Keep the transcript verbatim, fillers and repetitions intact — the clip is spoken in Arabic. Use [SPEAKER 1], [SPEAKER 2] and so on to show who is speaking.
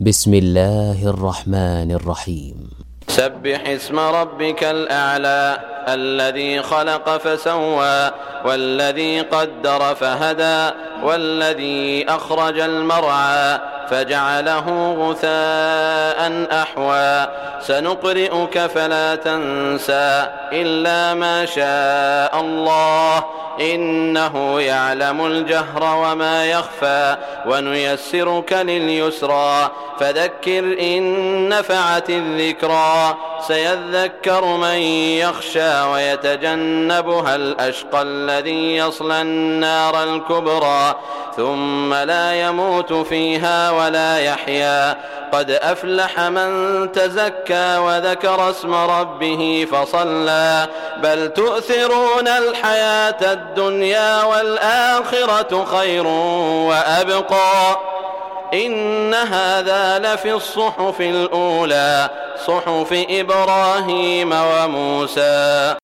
[SPEAKER 1] بسم الله الرحمن الرحيم.
[SPEAKER 2] سبح اسم ربك الأعلى الذي خلق فسوى والذي قدر فهدى والذي أخرج المرعى فجعله غثاء أحوى سنقرئك فلا تنسى إلا ما شاء الله إنه يعلم الجهر وما يخفى ونيسرك لليسرى فذكر إن نفعت الذكرى سيذكر من يخشى ويتجنبها الأشقى الذي يصلى النار الكبرى ثم لا يموت فيها ولا يحيا قد أفلح من تزكى وذكر اسم ربه فصلى بل تؤثرون الحياة الدنيا والآخرة خير وأبقى إن هذا لفي الصحف الأولى صحف إبراهيم وموسى.